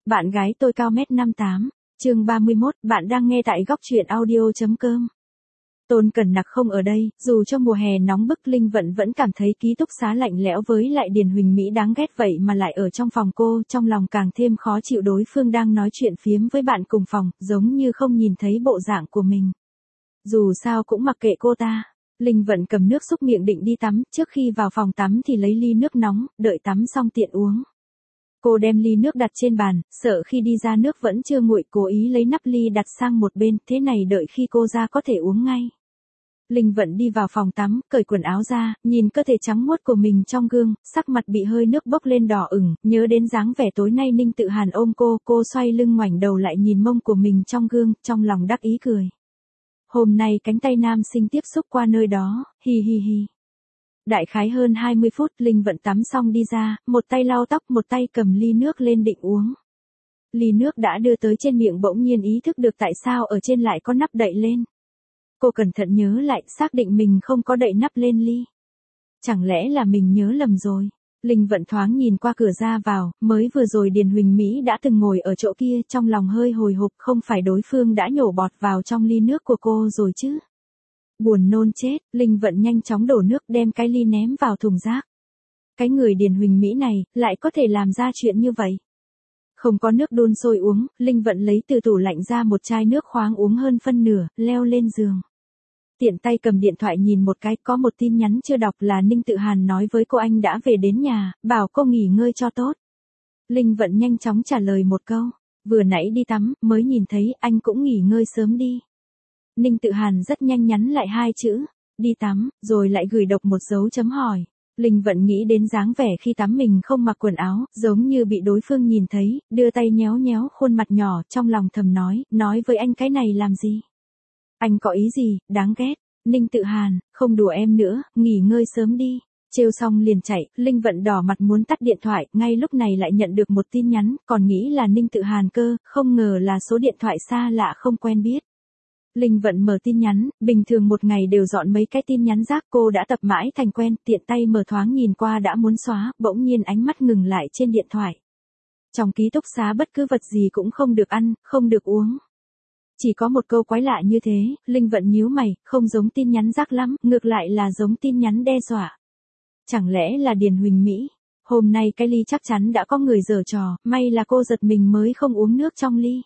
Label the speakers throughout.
Speaker 1: Bạn gái tôi cao mét 58, chương 31, bạn đang nghe tại góc truyện audio.com. Tôn Cẩn Nặc không ở đây, dù cho mùa hè nóng bức Linh Vận vẫn cảm thấy ký túc xá lạnh lẽo với lại Điền Huỳnh Mỹ đáng ghét vậy mà lại ở trong phòng cô, trong lòng càng thêm khó chịu đối phương đang nói chuyện phiếm với bạn cùng phòng, giống như không nhìn thấy bộ dạng của mình. Dù sao cũng mặc kệ cô ta. Linh Vận cầm nước xúc miệng định đi tắm, trước khi vào phòng tắm thì lấy ly nước nóng, đợi tắm xong tiện uống. Cô đem ly nước đặt trên bàn, sợ khi đi ra nước vẫn chưa nguội, cố ý lấy nắp ly đặt sang một bên, thế này đợi khi cô ra có thể uống ngay. Linh Vận đi vào phòng tắm, cởi quần áo ra, nhìn cơ thể trắng muốt của mình trong gương, sắc mặt bị hơi nước bốc lên đỏ ửng, nhớ đến dáng vẻ tối nay Ninh Tự Hàn ôm cô xoay lưng ngoảnh đầu lại nhìn mông của mình trong gương, trong lòng đắc ý cười. Hôm nay cánh tay nam sinh tiếp xúc qua nơi đó, hi hi hi. Đại khái hơn 20 phút, Linh Vận tắm xong đi ra, một tay lau tóc, một tay cầm ly nước lên định uống. Ly nước đã đưa tới trên miệng bỗng nhiên ý thức được tại sao ở trên lại có nắp đậy lên. Cô cẩn thận nhớ lại, xác định mình không có đậy nắp lên ly. Chẳng lẽ là mình nhớ lầm rồi? Linh Vận thoáng nhìn qua cửa ra vào, mới vừa rồi Điền Huỳnh Mỹ đã từng ngồi ở chỗ kia, trong lòng hơi hồi hộp, không phải đối phương đã nhổ bọt vào trong ly nước của cô rồi chứ? Buồn nôn chết, Linh Vận nhanh chóng đổ nước đem cái ly ném vào thùng rác. Cái người Điền Huỳnh Mỹ này, lại có thể làm ra chuyện như vậy. Không có nước đun sôi uống, Linh Vận lấy từ tủ lạnh ra một chai nước khoáng uống hơn phân nửa, leo lên giường. Tiện tay cầm điện thoại nhìn một cái, có một tin nhắn chưa đọc là Ninh Tự Hàn nói với cô anh đã về đến nhà, bảo cô nghỉ ngơi cho tốt. Linh Vận nhanh chóng trả lời một câu, vừa nãy đi tắm, mới nhìn thấy anh cũng nghỉ ngơi sớm đi. Ninh Tự Hàn rất nhanh nhắn lại hai chữ, đi tắm, rồi lại gửi độc một dấu chấm hỏi. Linh Vận nghĩ đến dáng vẻ khi tắm mình không mặc quần áo, giống như bị đối phương nhìn thấy, đưa tay nhéo nhéo khuôn mặt nhỏ, trong lòng thầm nói với anh cái này làm gì? Anh có ý gì, đáng ghét. Ninh Tự Hàn, không đùa em nữa, nghỉ ngơi sớm đi. Trêu xong liền chạy, Linh Vận đỏ mặt muốn tắt điện thoại, ngay lúc này lại nhận được một tin nhắn, còn nghĩ là Ninh Tự Hàn cơ, không ngờ là số điện thoại xa lạ không quen biết. Linh Vận mở tin nhắn, bình thường một ngày đều dọn mấy cái tin nhắn rác, cô đã tập mãi thành quen, tiện tay mở thoáng nhìn qua đã muốn xóa, bỗng nhiên ánh mắt ngừng lại trên điện thoại. Trong ký túc xá bất cứ vật gì cũng không được ăn, không được uống. Chỉ có một câu quái lạ như thế, Linh Vận nhíu mày, không giống tin nhắn rác lắm, ngược lại là giống tin nhắn đe dọa. Chẳng lẽ là Điền Huỳnh Mỹ? Hôm nay cái ly chắc chắn đã có người giở trò, may là cô giật mình mới không uống nước trong ly.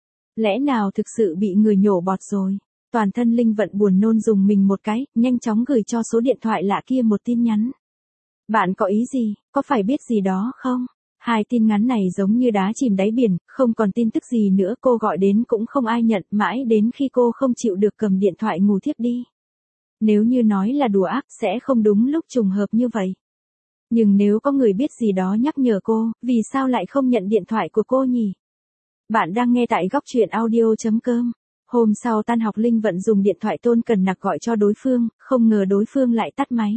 Speaker 1: Lẽ nào thực sự bị người nhổ bọt rồi? Toàn thân Linh Vận buồn nôn dùng mình một cái, nhanh chóng gửi cho số điện thoại lạ kia một tin nhắn. Bạn có ý gì, có phải biết gì đó không? Hai tin nhắn này giống như đá chìm đáy biển, không còn tin tức gì nữa, cô gọi đến cũng không ai nhận, mãi đến khi cô không chịu được cầm điện thoại ngủ thiếp đi. Nếu như nói là đùa ác sẽ không đúng lúc trùng hợp như vậy. Nhưng nếu có người biết gì đó nhắc nhở cô, vì sao lại không nhận điện thoại của cô nhỉ? Bạn đang nghe tại góc truyện audio.com. Hôm sau tan học Linh Vận dùng điện thoại Tôn Cẩn Nặc gọi cho đối phương, không ngờ đối phương lại tắt máy.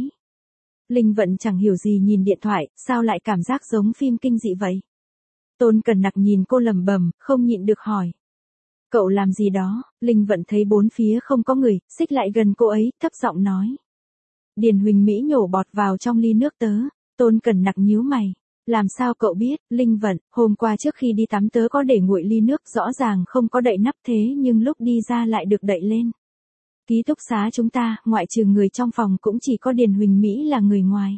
Speaker 1: Linh Vận chẳng hiểu gì nhìn điện thoại, sao lại cảm giác giống phim kinh dị vậy? Tôn Cẩn Nặc nhìn cô lẩm bẩm, không nhịn được hỏi. Cậu làm gì đó? Linh Vận thấy bốn phía không có người, xích lại gần cô ấy, thấp giọng nói. Điền Huỳnh Mỹ nhổ bọt vào trong ly nước tớ. Tôn Cẩn Nặc nhíu mày. Làm sao cậu biết? Linh Vận, hôm qua trước khi đi tắm tớ có để nguội ly nước, rõ ràng không có đậy nắp thế nhưng lúc đi ra lại được đậy lên. Ký túc xá chúng ta, ngoại trừ người trong phòng cũng chỉ có Điền Huỳnh Mỹ là người ngoài.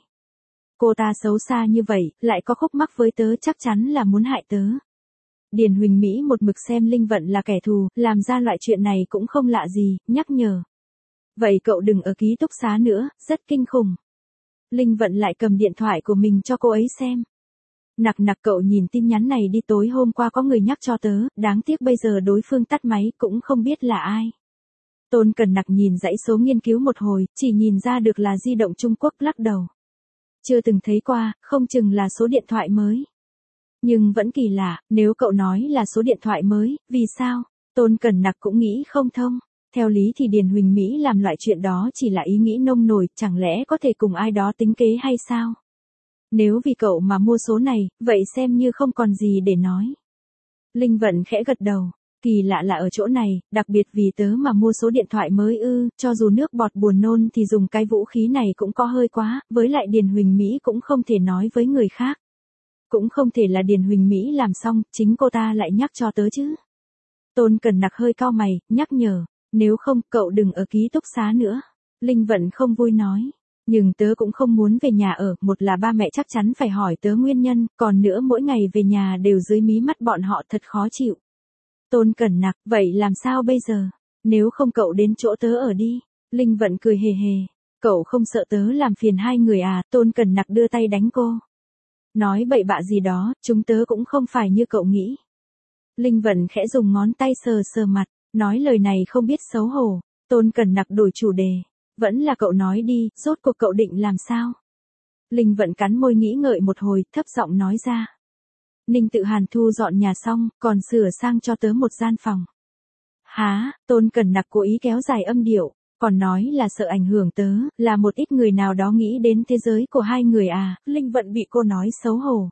Speaker 1: Cô ta xấu xa như vậy, lại có khúc mắc với tớ, chắc chắn là muốn hại tớ. Điền Huỳnh Mỹ một mực xem Linh Vận là kẻ thù, làm ra loại chuyện này cũng không lạ gì, nhắc nhở. Vậy cậu đừng ở ký túc xá nữa, rất kinh khủng. Linh Vận lại cầm điện thoại của mình cho cô ấy xem. Nặc cậu nhìn tin nhắn này đi, tối hôm qua có người nhắc cho tớ, đáng tiếc bây giờ đối phương tắt máy cũng không biết là ai. Tôn Cẩn Nặc nhìn dãy số nghiên cứu một hồi, chỉ nhìn ra được là di động Trung Quốc, lắc đầu. Chưa từng thấy qua, không chừng là số điện thoại mới. Nhưng vẫn kỳ lạ, nếu cậu nói là số điện thoại mới, vì sao? Tôn Cẩn Nặc cũng nghĩ không thông. Theo lý thì Điền Huỳnh Mỹ làm loại chuyện đó chỉ là ý nghĩ nông nổi, chẳng lẽ có thể cùng ai đó tính kế hay sao? Nếu vì cậu mà mua số này, vậy xem như không còn gì để nói. Linh Vận khẽ gật đầu. Kỳ lạ là ở chỗ này, đặc biệt vì tớ mà mua số điện thoại mới ư, cho dù nước bọt buồn nôn thì dùng cái vũ khí này cũng có hơi quá, với lại Điền Huỳnh Mỹ cũng không thể nói với người khác. cũng không thể là Điền Huỳnh Mỹ làm xong, chính cô ta lại nhắc cho tớ chứ. Tôn Cẩn Nặc hơi cau mày, nhắc nhở, nếu không cậu đừng ở ký túc xá nữa. Linh Vận không vui nói, nhưng tớ cũng không muốn về nhà ở, một là ba mẹ chắc chắn phải hỏi tớ nguyên nhân, còn nữa mỗi ngày về nhà đều dưới mí mắt bọn họ thật khó chịu. Tôn Cẩn Nặc, vậy làm sao bây giờ? Nếu không cậu đến chỗ tớ ở đi. Linh Vận cười hề hề, cậu không sợ tớ làm phiền hai người à? Tôn Cẩn Nặc đưa tay đánh cô. Nói bậy bạ gì đó, chúng tớ cũng không phải như cậu nghĩ. Linh Vận khẽ dùng ngón tay sờ sờ mặt, nói lời này không biết xấu hổ. Tôn Cẩn Nặc đổi chủ đề, vẫn là cậu nói đi, rốt cuộc cậu định làm sao? Linh Vận cắn môi nghĩ ngợi một hồi, thấp giọng nói ra. Ninh Tự Hàn thu dọn nhà xong, còn sửa sang cho tớ một gian phòng. Hả? Tôn Cẩn Nặc cố ý kéo dài âm điệu, còn nói là sợ ảnh hưởng tớ, là một ít người nào đó nghĩ đến thế giới của hai người à? Linh Vận bị cô nói xấu hổ.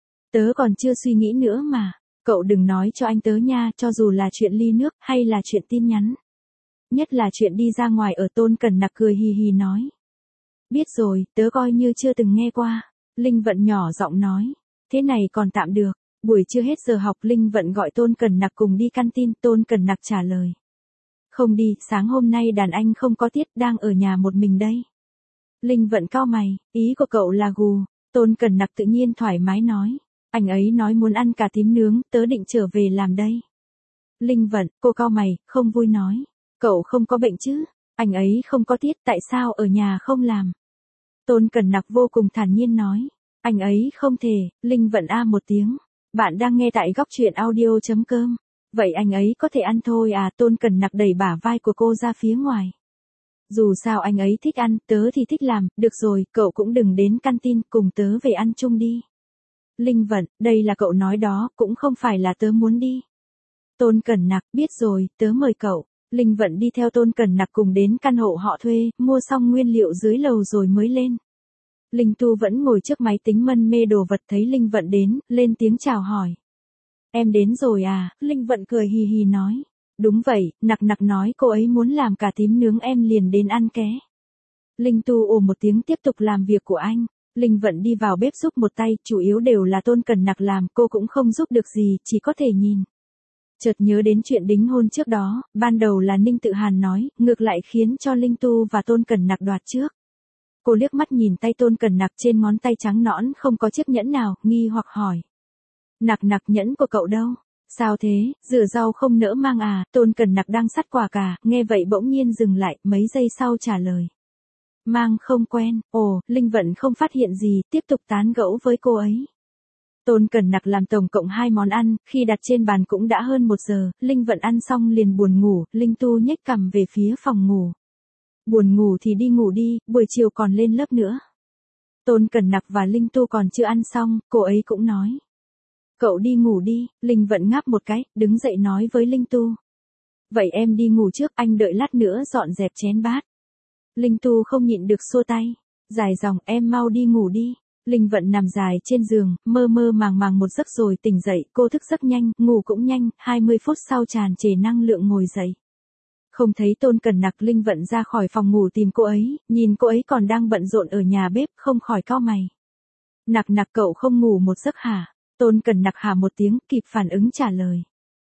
Speaker 1: Tớ còn chưa suy nghĩ nữa mà, cậu đừng nói cho anh tớ nha, cho dù là chuyện ly nước hay là chuyện tin nhắn. Nhất là chuyện đi ra ngoài ở. Tôn Cẩn Nặc cười hì hì nói. Biết rồi, tớ coi như chưa từng nghe qua. Linh Vận nhỏ giọng nói. Thế này còn tạm được. Buổi chưa hết giờ học, Linh Vận gọi Tôn Cẩn Nặc cùng đi canteen. Tôn Cẩn Nặc trả lời. Không đi, sáng hôm nay đàn anh không có tiết, đang ở nhà một mình đây. Linh Vận cau mày, ý của cậu là gù. Tôn Cẩn Nặc tự nhiên thoải mái nói. Anh ấy nói muốn ăn cà tím nướng, tớ định trở về làm đây. Linh Vận, cô cau mày, không vui nói. Cậu không có bệnh chứ? Anh ấy không có tiết, tại sao ở nhà không làm? Tôn Cẩn Nặc vô cùng thản nhiên nói. Anh ấy không thể. Linh Vận a một tiếng. Bạn đang nghe tại góc truyện audio.com. Vậy anh ấy có thể ăn thôi à? Tôn Cẩn Nặc đẩy bả vai của cô ra phía ngoài. Dù sao anh ấy thích ăn, tớ thì thích làm, được rồi, cậu cũng đừng đến canteen, cùng tớ về ăn chung đi. Linh Vận, đây là cậu nói đó, cũng không phải là tớ muốn đi. Tôn Cẩn Nặc, biết rồi, tớ mời cậu. Linh Vận đi theo Tôn Cẩn Nặc cùng đến căn hộ họ thuê, mua xong nguyên liệu dưới lầu rồi mới lên. Linh Tu vẫn ngồi trước máy tính mân mê đồ vật, thấy Linh Vận đến, lên tiếng chào hỏi. Em đến rồi à? Linh Vận cười hì hì nói. Đúng vậy, Nặc Nặc nói cô ấy muốn làm cà tím nướng, em liền đến ăn ké. Linh Tu ồ một tiếng tiếp tục làm việc của anh. Linh Vận đi vào bếp giúp một tay, chủ yếu đều là Tôn Cẩn Nặc làm, cô cũng không giúp được gì, chỉ có thể nhìn. Chợt nhớ đến chuyện đính hôn trước đó, ban đầu là Ninh Tự Hàn nói, ngược lại khiến cho Linh Tu và Tôn Cẩn Nặc đoạt trước. Cô liếc mắt nhìn tay Tôn Cẩn Nặc, trên ngón tay trắng nõn không có chiếc nhẫn nào, nghi hoặc hỏi. Nặc Nặc, nhẫn của cậu đâu? Sao thế, rửa rau không nỡ mang à? Tôn Cẩn Nặc đang sắt quả cà, nghe vậy bỗng nhiên dừng lại, mấy giây sau trả lời. Mang không quen. Ồ, Linh Vận không phát hiện gì, tiếp tục tán gẫu với cô ấy. Tôn Cẩn Nặc làm tổng cộng 2 món ăn, khi đặt trên bàn cũng đã hơn 1 giờ, Linh Vận ăn xong liền buồn ngủ, Linh Tu nhếch cằm về phía phòng ngủ. Buồn ngủ thì đi ngủ đi, buổi chiều còn lên lớp nữa. Tôn Cẩn Nặc và Linh Tu còn chưa ăn xong, cô ấy cũng nói. Cậu đi ngủ đi. Linh Vận ngáp một cái, đứng dậy nói với Linh Tu. Vậy em đi ngủ trước, anh đợi lát nữa dọn dẹp chén bát. Linh Tu không nhịn được xua tay. Dài dòng, em mau đi ngủ đi. Linh Vận nằm dài trên giường, mơ mơ màng màng một giấc rồi tỉnh dậy, cô thức giấc nhanh, ngủ cũng nhanh, 20 phút sau tràn trề năng lượng ngồi dậy. Không thấy Tôn Cẩn Nặc, Linh Vận ra khỏi phòng ngủ tìm cô ấy, nhìn cô ấy còn đang bận rộn ở nhà bếp, không khỏi cau mày. Nặc Nặc, cậu không ngủ một giấc hả? Tôn Cẩn Nặc hả một tiếng, kịp phản ứng trả lời.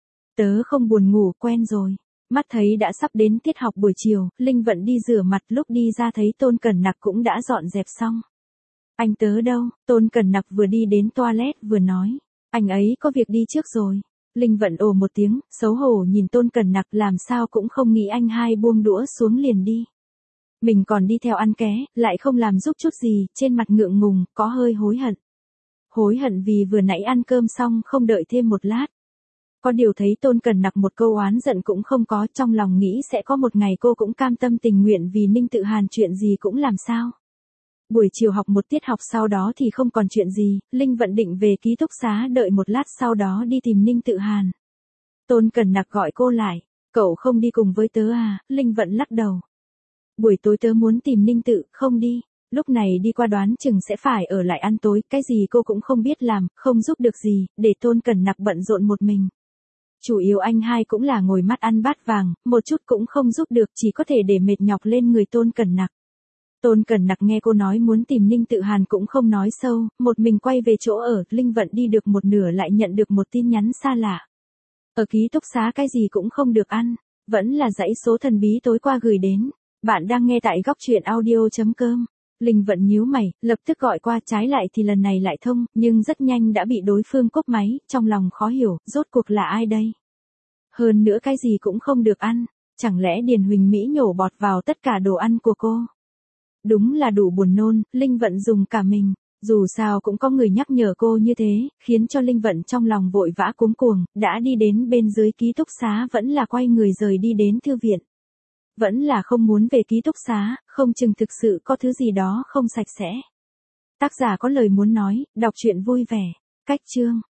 Speaker 1: Tớ không buồn ngủ, quen rồi. Mắt thấy đã sắp đến tiết học buổi chiều, Linh Vận đi rửa mặt, lúc đi ra thấy Tôn Cẩn Nặc cũng đã dọn dẹp xong. Anh tớ đâu? Tôn Cẩn Nặc vừa đi đến toilet vừa nói. Anh ấy có việc đi trước rồi. Linh Vận ồ một tiếng, xấu hổ nhìn Tôn Cẩn Nặc, làm sao cũng không nghĩ anh hai buông đũa xuống liền đi. Mình còn đi theo ăn ké, lại không làm giúp chút gì, trên mặt ngượng ngùng, có hơi hối hận. Hối hận vì vừa nãy ăn cơm xong không đợi thêm một lát. Có điều thấy Tôn Cẩn Nặc một câu oán giận cũng không có, trong lòng nghĩ sẽ có một ngày cô cũng cam tâm tình nguyện vì Ninh Tự Hàn, chuyện gì cũng làm sao. Buổi chiều học một tiết học, sau đó thì không còn chuyện gì, Linh Vận định về ký túc xá đợi một lát sau đó đi tìm Ninh Tự Hàn. Tôn Cẩn Nặc gọi cô lại, cậu không đi cùng với tớ à? Linh Vận lắc đầu. Buổi tối tớ muốn tìm Ninh Tự, không đi. Lúc này đi qua đoán chừng sẽ phải ở lại ăn tối, cái gì cô cũng không biết làm, không giúp được gì, để Tôn Cẩn Nặc bận rộn một mình. Chủ yếu anh hai cũng là ngồi mắt ăn bát vàng, một chút cũng không giúp được, chỉ có thể để mệt nhọc lên người Tôn Cẩn Nặc. Tôn Cẩn Nặc nghe cô nói muốn tìm Ninh Tự Hàn cũng không nói sâu, một mình quay về chỗ ở, Linh Vận đi được một nửa lại nhận được một tin nhắn xa lạ. Ở ký túc xá cái gì cũng không được ăn, vẫn là dãy số thần bí tối qua gửi đến. Bạn đang nghe tại góc truyện audio.com. Linh Vận nhíu mày, lập tức gọi qua, trái lại thì lần này lại thông, nhưng rất nhanh đã bị đối phương cúp máy, trong lòng khó hiểu, rốt cuộc là ai đây? Hơn nữa cái gì cũng không được ăn, chẳng lẽ Điền Huỳnh Mỹ nhổ bọt vào tất cả đồ ăn của cô? Đúng là đủ buồn nôn, Linh Vận dùng cả mình. Dù sao cũng có người nhắc nhở cô như thế, khiến cho Linh Vận trong lòng vội vã cuống cuồng, đã đi đến bên dưới ký túc xá vẫn là quay người rời đi đến thư viện. Vẫn là không muốn về ký túc xá, không chừng thực sự có thứ gì đó không sạch sẽ. Tác giả có lời muốn nói, đọc truyện vui vẻ. Cách chương.